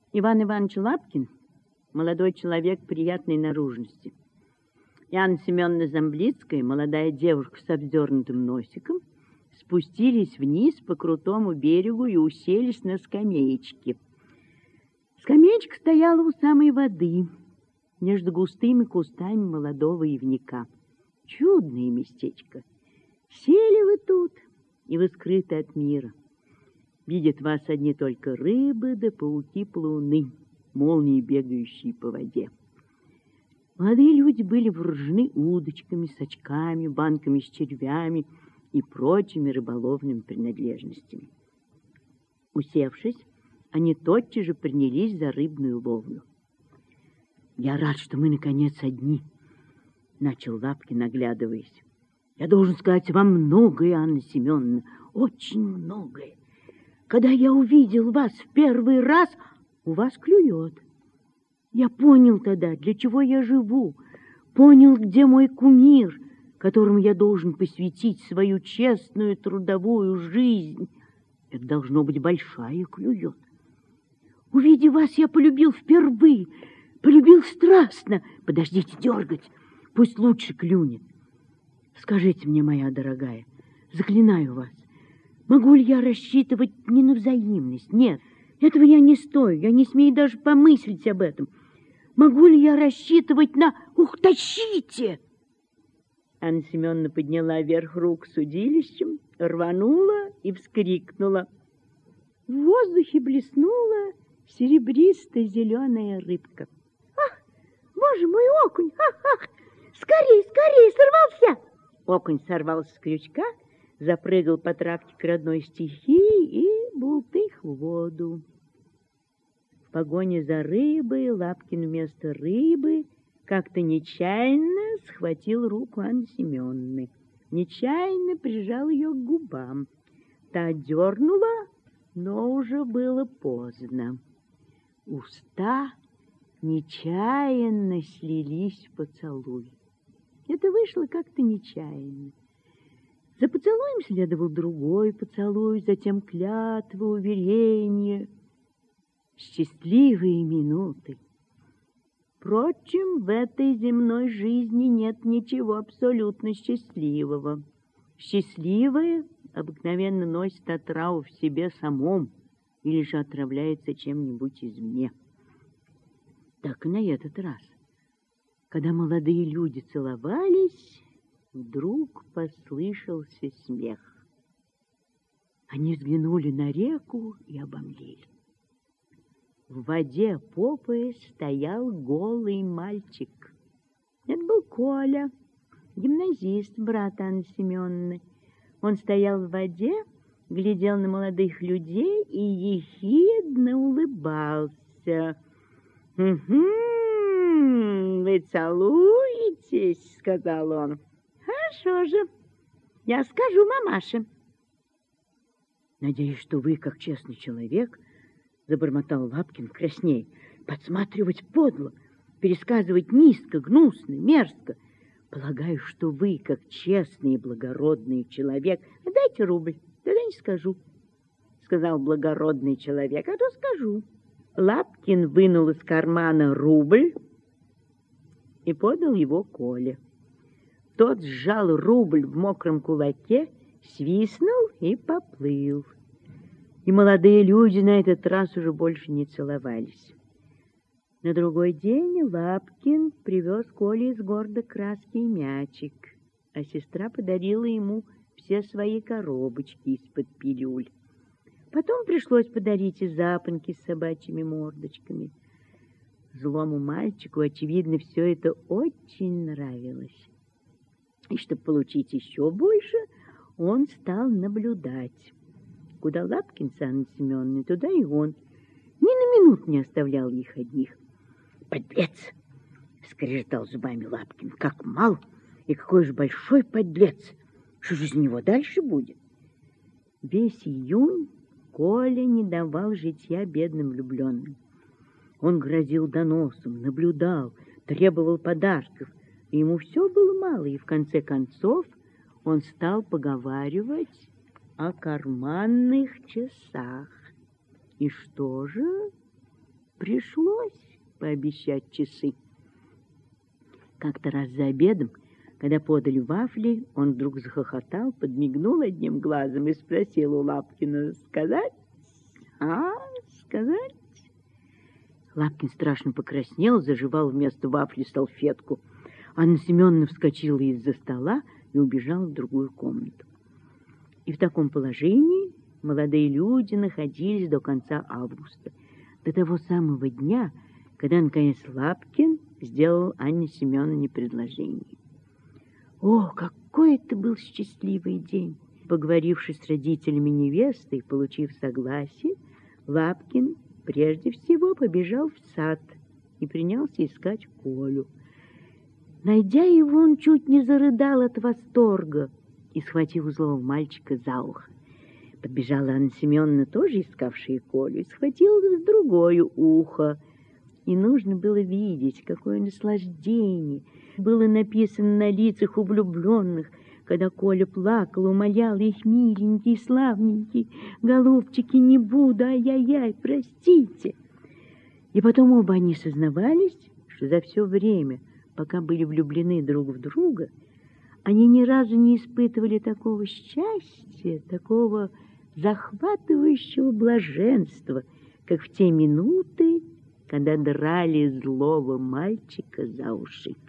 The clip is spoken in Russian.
Иван Иванович Лапкин — молодой человек приятной наружности. И Анна Семеновна Замблицкая, молодая девушка с обдернутым носиком, спустились вниз по крутому берегу и уселись на скамеечке. Скамеечка стояла у самой воды, между густыми кустами молодого ивника. Чудное местечко. Сели вы тут, и вы скрыты от мира. Видят вас одни только рыбы да пауки-плауны, молнии, бегающие по воде. Молодые люди были вооружены удочками, сачками, банками с червями и прочими рыболовными принадлежностями. Усевшись, они тотчас же принялись за рыбную ловлю. «Я рад, что мы, наконец, одни», — начал Лапкин, оглядываясь. «Я должен сказать вам многое, Анна Семеновна, очень многое. Когда я увидел вас в первый раз, у вас клюет. Я понял тогда, для чего я живу, понял, где мой кумир, которому я должен посвятить свою честную трудовую жизнь. Это должно быть большая клюет. Увидев вас, я полюбил впервые, полюбил страстно. Подождите дергать, пусть лучше клюнет. Скажите мне, моя дорогая, заклинаю вас, могу ли я рассчитывать не на взаимность? Нет, этого я не стою, я не смею даже помыслить об этом. Могу ли я рассчитывать на... Ух, тащите! Анна Семеновна подняла вверх рук с удилищем, рванула и вскрикнула. В воздухе блеснула серебристо-зеленая рыбка. «Ах, боже мой, окунь! Ах, ах! Скорей, скорей, сорвался!» Окунь сорвался с крючка, запрыгал по травке к родной стихии и бултых в воду. В погоне за рыбой Лапкин вместо рыбы как-то нечаянно схватил руку Анны Семеновны, нечаянно прижал ее к губам. Та дернула, но уже было поздно. Уста нечаянно слились в поцелуй. Это вышло как-то нечаянно. За поцелуем следовал другой поцелуй, затем клятва, уверение. Счастливые минуты. Впрочем, в этой земной жизни нет ничего абсолютно счастливого. Счастливое обыкновенно носит отраву в себе самом или же отравляется чем-нибудь извне. Так и на этот раз. Когда молодые люди целовались, вдруг послышался смех. Они взглянули на реку и обомлели. В воде по пояс стоял голый мальчик. Это был Коля, гимназист, брат Анны Семеновны. Он стоял в воде, глядел на молодых людей и ехидно улыбался. «Угу, вы целуетесь?» — сказал он. «Хорошо же, я скажу мамаше». «Надеюсь, что вы, как честный человек, — забормотал Лапкин красней, — подсматривать подло, пересказывать низко, гнусно, мерзко. Полагаю, что вы, как честный и благородный человек... — Дайте рубль, тогда не скажу, — сказал благородный человек, — а то скажу. Лапкин вынул из кармана рубль и подал его Коле. Тот сжал рубль в мокром кулаке, свистнул и поплыл. И молодые люди на этот раз уже больше не целовались. На другой день Лапкин привез Коле из города краски и мячик, а сестра подарила ему все свои коробочки из-под пилюль. Потом пришлось подарить и запонки с собачьими мордочками. Злому мальчику, очевидно, все это очень нравилось. И чтобы получить еще больше, он стал наблюдать. Куда Лапкин с Анной Семеновной, туда и он. Ни на минуту не оставлял их одних. «Подлец!» — скрежетал зубами Лапкин. «Как мал и какой же большой подлец! Что же из него дальше будет?» Весь июнь Коля не давал житья бедным влюбленным. Он грозил доносом, наблюдал, требовал подарков. И ему все было мало, и в конце концов он стал поговаривать о карманных часах. И что же? пришлось пообещать часы. Как-то раз за обедом, когда подали вафли, он вдруг захохотал, подмигнул одним глазом и спросил у Лапкина: «Сказать? Сказать?» Лапкин страшно покраснел, зажевал вместо вафли салфетку. Анна Семеновна вскочила из-за стола и убежала в другую комнату. И в таком положении молодые люди находились до конца августа, до того самого дня, когда, наконец, Лапкин сделал Анне Семеновне предложение. О, какой это был счастливый день! Поговорившись с родителями невесты и получив согласие, Лапкин прежде всего побежал в сад и принялся искать Колю. Найдя его, он чуть не зарыдал от восторга и схватил злого мальчика за ухо. Подбежала Анна Семеновна, тоже искавшая Колю, и схватила за другое ухо. И нужно было видеть, какое наслаждение было написано на лицах у влюбленных, когда Коля плакал, умолял их: «Миленький, славненький, голубчики, не буду, ай-яй-яй, простите». И потом оба они сознавались, что за все время, пока были влюблены друг в друга, они ни разу не испытывали такого счастья, такого захватывающего блаженства, как в те минуты, когда драли злого мальчика за уши.